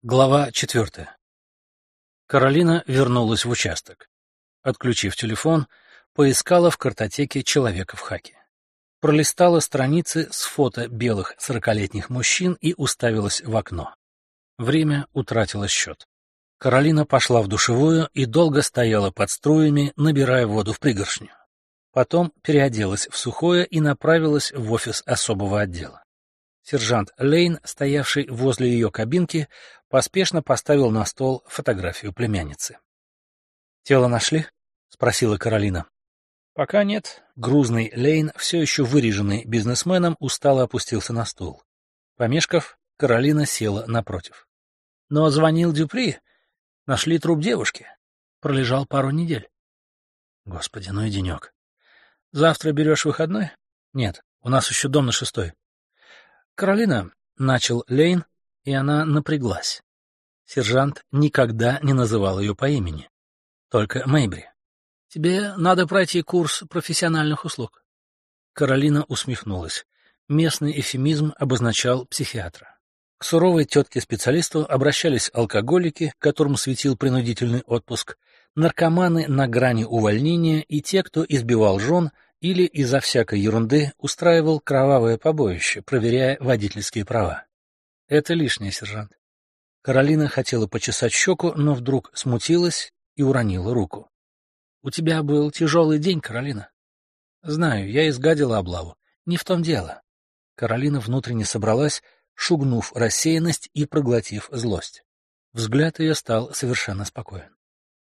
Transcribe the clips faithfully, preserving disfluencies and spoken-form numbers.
Глава четвертая. Каролина вернулась в участок. Отключив телефон, поискала в картотеке человека в хаке. Пролистала страницы с фото белых сорокалетних мужчин и уставилась в окно. Время утратило счет. Каролина пошла в душевую и долго стояла под струями, набирая воду в пригоршню. Потом переоделась в сухое и направилась в офис особого отдела. Сержант Лейн, стоявший возле ее кабинки, поспешно поставил на стол фотографию племянницы. «Тело нашли?» — спросила Каролина. «Пока нет». Грузный Лейн, все еще выреженный бизнесменом, устало опустился на стул. Помешков, Каролина села напротив. «Но звонил Дюпри. Нашли труп девушки. Пролежал пару недель». «Господи, ну и денек. Завтра берешь выходной?» «Нет, у нас еще дом на шестой». «Каролина», — начал Лейн, и она напряглась. Сержант никогда не называл ее по имени. Только Мэйбри. «Тебе надо пройти курс профессиональных услуг». Каролина усмехнулась. Местный эвфемизм обозначал психиатра. К суровой тетке-специалисту обращались алкоголики, которым светил принудительный отпуск, наркоманы на грани увольнения и те, кто избивал жен или из-за всякой ерунды устраивал кровавое побоище, проверяя водительские права. Это лишнее, сержант. Каролина хотела почесать щеку, но вдруг смутилась и уронила руку. — У тебя был тяжелый день, Каролина. — Знаю, я изгадила облаву. Не в том дело. Каролина внутренне собралась, шугнув рассеянность и проглотив злость. Взгляд ее стал совершенно спокоен.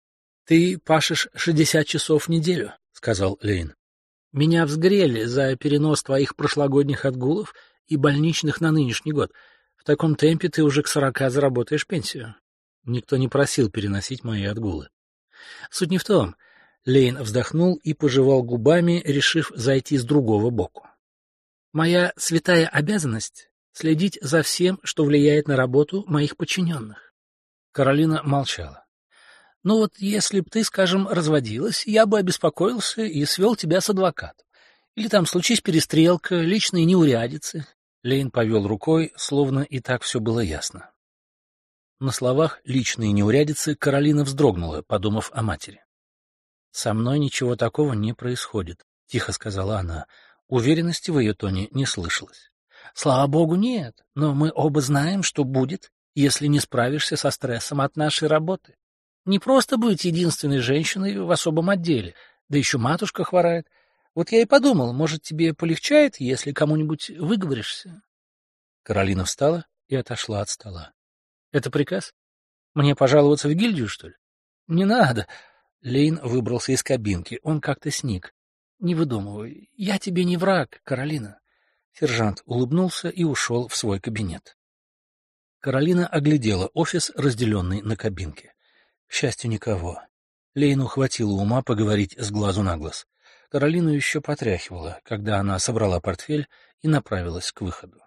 — Ты пашешь шестьдесят часов в неделю, — сказал Лейн. Меня взгрели за перенос твоих прошлогодних отгулов и больничных на нынешний год. В таком темпе ты уже к сорока заработаешь пенсию. Никто не просил переносить мои отгулы. Суть не в том. Лейн вздохнул и пожевал губами, решив зайти с другого боку. Моя святая обязанность — следить за всем, что влияет на работу моих подчиненных. Каролина молчала. Ну вот, если б ты, скажем, разводилась, я бы обеспокоился и свел тебя с адвокатом. Или там случись перестрелка, личные неурядицы. Лейн повел рукой, словно и так все было ясно. На словах «личные неурядицы» Каролина вздрогнула, подумав о матери. «Со мной ничего такого не происходит», — тихо сказала она. Уверенности в ее тоне не слышалось. «Слава богу, нет, но мы оба знаем, что будет, если не справишься со стрессом от нашей работы. Не просто быть единственной женщиной в особом отделе, да еще матушка хворает. Вот я и подумал, может, тебе полегчает, если кому-нибудь выговоришься?» Каролина встала и отошла от стола. «Это приказ? Мне пожаловаться в гильдию, что ли?» «Не надо». Лейн выбрался из кабинки, он как-то сник. «Не выдумывай, я тебе не враг, Каролина». Сержант улыбнулся и ушел в свой кабинет. Каролина оглядела офис, разделенный на кабинки. К счастью, никого. Лейну хватило ума поговорить с глазу на глаз. Каролину еще потряхивала, когда она собрала портфель и направилась к выходу.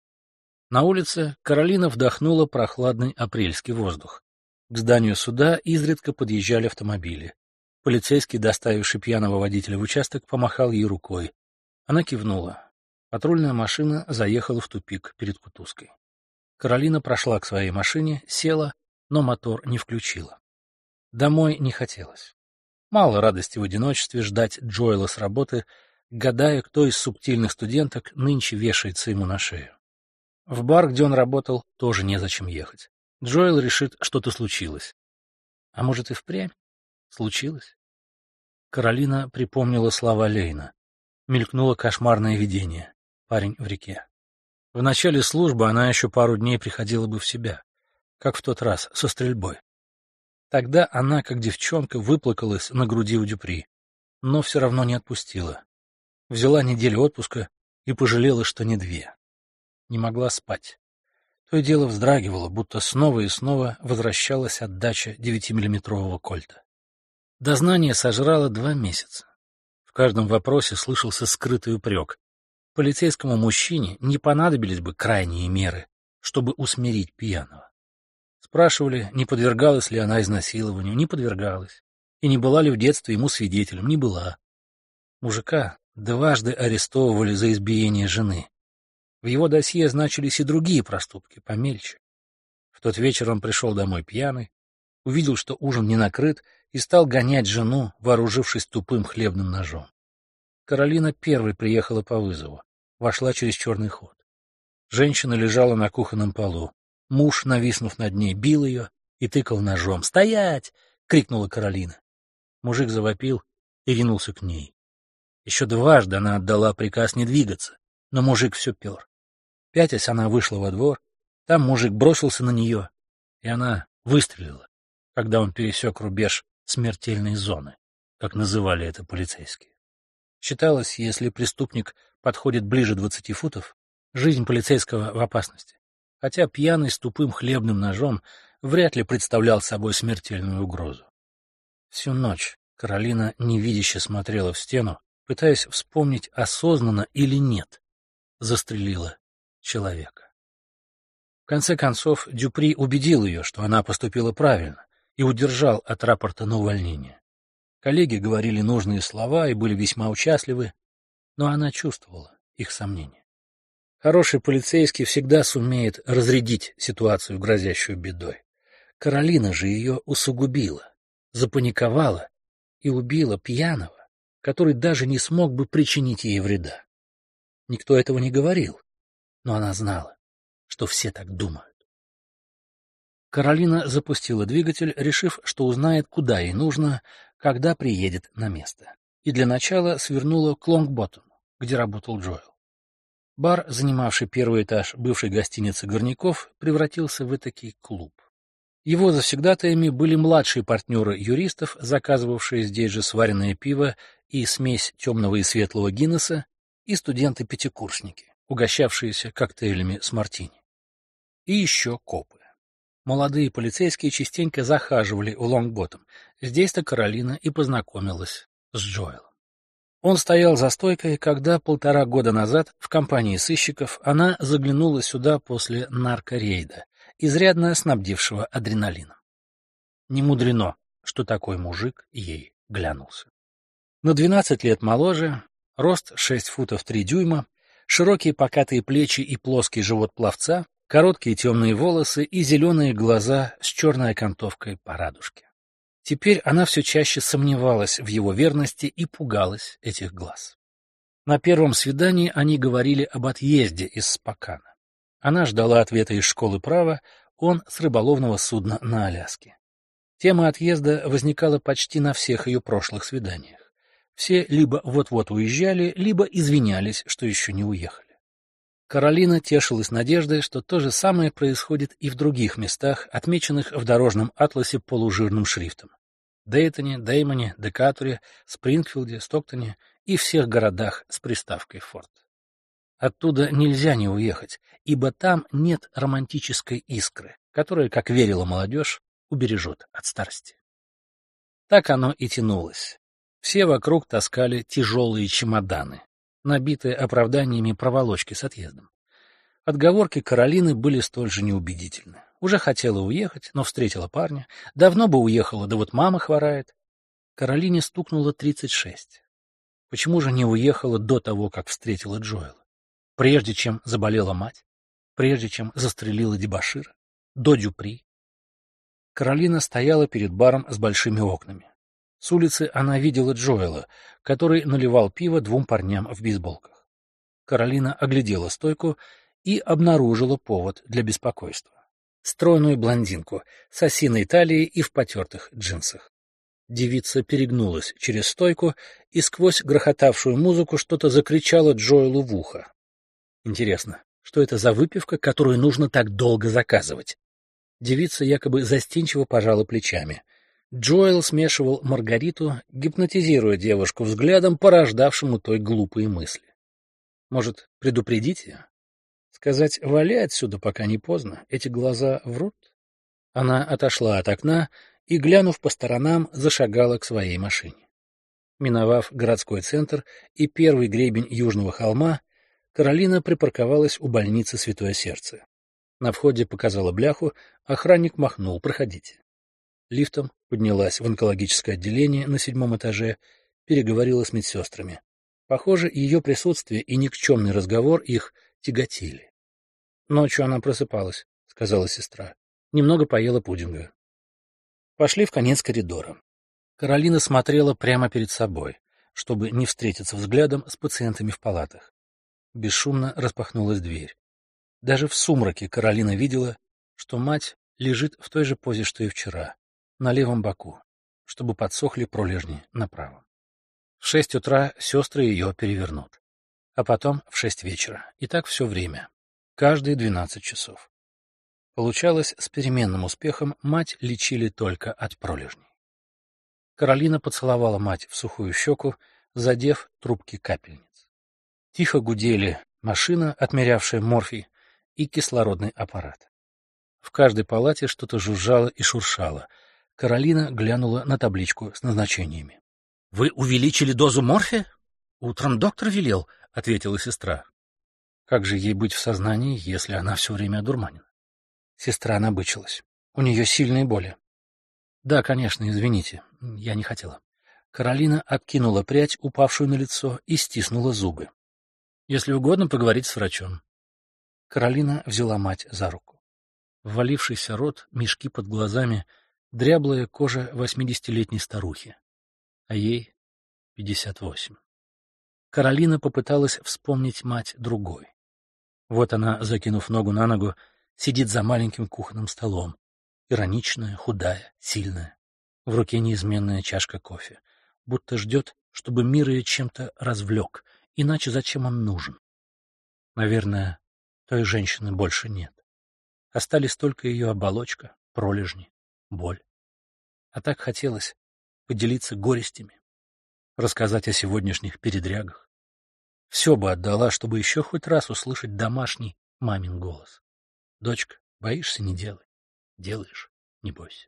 На улице Каролина вдохнула прохладный апрельский воздух. К зданию суда изредка подъезжали автомобили. Полицейский, доставивший пьяного водителя в участок, помахал ей рукой. Она кивнула. Патрульная машина заехала в тупик перед Кутузкой. Каролина прошла к своей машине, села, но мотор не включила. Домой не хотелось. Мало радости в одиночестве ждать Джоэла с работы, гадая, кто из субтильных студенток нынче вешается ему на шею. В бар, где он работал, тоже незачем ехать. Джоэл решит, что-то случилось. А может и впрямь случилось? Каролина припомнила слова Лейна. Мелькнуло кошмарное видение. Парень в реке. В начале службы она еще пару дней приходила бы в себя, как в тот раз со стрельбой. Тогда она, как девчонка, выплакалась на груди у Дюпри, но все равно не отпустила. Взяла неделю отпуска и пожалела, что не две. Не могла спать. То и дело вздрагивала, будто снова и снова возвращалась отдача девятимиллиметрового кольта. Дознание сожрало два месяца. В каждом вопросе слышался скрытый упрек. Полицейскому мужчине не понадобились бы крайние меры, чтобы усмирить пьяного. Спрашивали, не подвергалась ли она изнасилованию, не подвергалась. И не была ли в детстве ему свидетелем, не была. Мужика дважды арестовывали за избиение жены. В его досье значились и другие проступки, помельче. В тот вечер он пришел домой пьяный, увидел, что ужин не накрыт, и стал гонять жену, вооружившись тупым хлебным ножом. Каролина первой приехала по вызову, вошла через черный ход. Женщина лежала на кухонном полу. Муж, нависнув над ней, бил ее и тыкал ножом. «Стоять!» — крикнула Каролина. Мужик завопил и ринулся к ней. Еще дважды она отдала приказ не двигаться, но мужик все пер. Пятясь, она вышла во двор, там мужик бросился на нее, и она выстрелила, когда он пересек рубеж смертельной зоны, как называли это полицейские. Считалось, если преступник подходит ближе двадцати футов, жизнь полицейского в опасности, хотя пьяный с тупым хлебным ножом вряд ли представлял собой смертельную угрозу. Всю ночь Каролина невидяще смотрела в стену, пытаясь вспомнить, осознанно или нет, застрелила человека. В конце концов, Дюпри убедил ее, что она поступила правильно, и удержал от рапорта на увольнение. Коллеги говорили нужные слова и были весьма участливы, но она чувствовала их сомнения. Хороший полицейский всегда сумеет разрядить ситуацию, грозящую бедой. Каролина же ее усугубила, запаниковала и убила пьяного, который даже не смог бы причинить ей вреда. Никто этого не говорил, но она знала, что все так думают. Каролина запустила двигатель, решив, что узнает, куда ей нужно, когда приедет на место, и для начала свернула к Лонгботтому, где работал Джоэл. Бар, занимавший первый этаж бывшей гостиницы Горняков, превратился в этакий клуб. Его завсегдатаями были младшие партнеры юристов, заказывавшие здесь же сваренное пиво и смесь темного и светлого Гиннесса, и студенты-пятикурсники, угощавшиеся коктейлями с мартини. И еще копы. Молодые полицейские частенько захаживали в Лонгботтом. Здесь-то Каролина и познакомилась с Джоэлом. Он стоял за стойкой, когда полтора года назад в компании сыщиков она заглянула сюда после наркорейда, изрядно снабдившего адреналином. Не мудрено, что такой мужик ей глянулся. На двенадцать лет моложе, рост шесть футов три дюйма, широкие покатые плечи и плоский живот пловца, короткие темные волосы и зеленые глаза с черной окантовкой по радужке. Теперь она все чаще сомневалась в его верности и пугалась этих глаз. На первом свидании они говорили об отъезде из Спокана. Она ждала ответа из школы права, он с рыболовного судна на Аляске. Тема отъезда возникала почти на всех ее прошлых свиданиях. Все либо вот-вот уезжали, либо извинялись, что еще не уехали. Каролина тешилась надеждой, что то же самое происходит и в других местах, отмеченных в дорожном атласе полужирным шрифтом. Дейтоне, Деймоне, Декатуре, Спрингфилде, Стоктоне и всех городах с приставкой «Форт». Оттуда нельзя не уехать, ибо там нет романтической искры, которая, как верила молодежь, убережет от старости. Так оно и тянулось. Все вокруг таскали тяжелые чемоданы, набитые оправданиями проволочки с отъездом. Отговорки Каролины были столь же неубедительны. Уже хотела уехать, но встретила парня. Давно бы уехала, да вот мама хворает. Каролине стукнуло тридцать шесть. Почему же не уехала до того, как встретила Джоэла? Прежде чем заболела мать? Прежде чем застрелила дебошира? До Дюпри? Каролина стояла перед баром с большими окнами. С улицы она видела Джоэла, который наливал пиво двум парням в бейсболках. Каролина оглядела стойку и обнаружила повод для беспокойства. Стройную блондинку с осиной талией и в потертых джинсах. Девица перегнулась через стойку и сквозь грохотавшую музыку что-то закричала Джоэлу в ухо. Интересно, что это за выпивка, которую нужно так долго заказывать? Девица якобы застенчиво пожала плечами. Джоэл смешивал маргариту, гипнотизируя девушку взглядом, порождавшему той глупые мысли. Может, предупредить ее? Сказать: «Вали отсюда, пока не поздно, эти глаза врут»? Она отошла от окна и, глянув по сторонам, зашагала к своей машине. Миновав городской центр и первый гребень южного холма, Каролина припарковалась у больницы Святое Сердце. На входе показала бляху, охранник махнул: «Проходите». Лифтом поднялась в онкологическое отделение на седьмом этаже, переговорила с медсестрами. Похоже, ее присутствие и никчемный разговор их тяготили. «Ночью она просыпалась», — сказала сестра. Немного поела пудинга. Пошли в конец коридора. Каролина смотрела прямо перед собой, чтобы не встретиться взглядом с пациентами в палатах. Бесшумно распахнулась дверь. Даже в сумраке Каролина видела, что мать лежит в той же позе, что и вчера, на левом боку, чтобы подсохли пролежни на правом. В шесть утра сестры ее перевернут, а потом в шесть вечера, и так все время, каждые двенадцать часов. Получалось, с переменным успехом мать лечили только от пролежней. Каролина поцеловала мать в сухую щеку, задев трубки капельниц. Тихо гудели машина, отмерявшая морфий, и кислородный аппарат. В каждой палате что-то жужжало и шуршало. Каролина глянула на табличку с назначениями. — Вы увеличили дозу морфия? Утром доктор велел, — ответила сестра. Как же ей быть в сознании, если она все время одурманена? Сестра набычилась. У нее сильные боли. — Да, конечно, извините, я не хотела. Каролина откинула прядь, упавшую на лицо, и стиснула зубы. — Если угодно, поговорить с врачом. Каролина взяла мать за руку. Ввалившийся рот, мешки под глазами, дряблая кожа восьмидесятилетней старухи. А ей пятьдесят восемь. Каролина попыталась вспомнить мать другой. Вот она, закинув ногу на ногу, сидит за маленьким кухонным столом. Ироничная, худая, сильная. В руке неизменная чашка кофе. Будто ждет, чтобы мир ее чем-то развлек. Иначе зачем он нужен? Наверное, той женщины больше нет. Остались только ее оболочка, пролежни, боль. А так хотелось поделиться горестями, рассказать о сегодняшних передрягах. Все бы отдала, чтобы еще хоть раз услышать домашний мамин голос. Дочка, боишься — не делай. Делаешь — не бойся.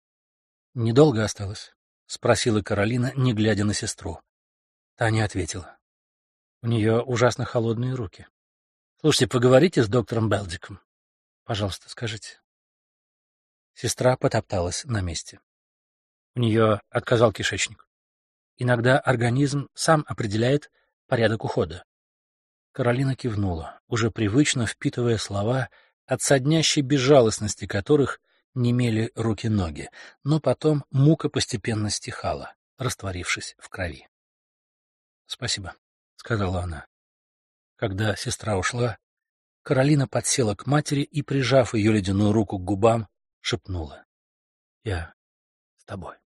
Недолго осталось? — спросила Каролина, не глядя на сестру. Таня ответила. У нее ужасно холодные руки. Слушайте, поговорите с доктором Белдиком. Пожалуйста, скажите. Сестра потопталась на месте. У нее отказал кишечник. Иногда организм сам определяет порядок ухода. Каролина кивнула, уже привычно впитывая слова, от соднящей безжалостности которых немели руки-ноги, но потом мука постепенно стихала, растворившись в крови. — Спасибо, — сказала она. Когда сестра ушла, Каролина подсела к матери и, прижав ее ледяную руку к губам, шепнула: — Я с тобой.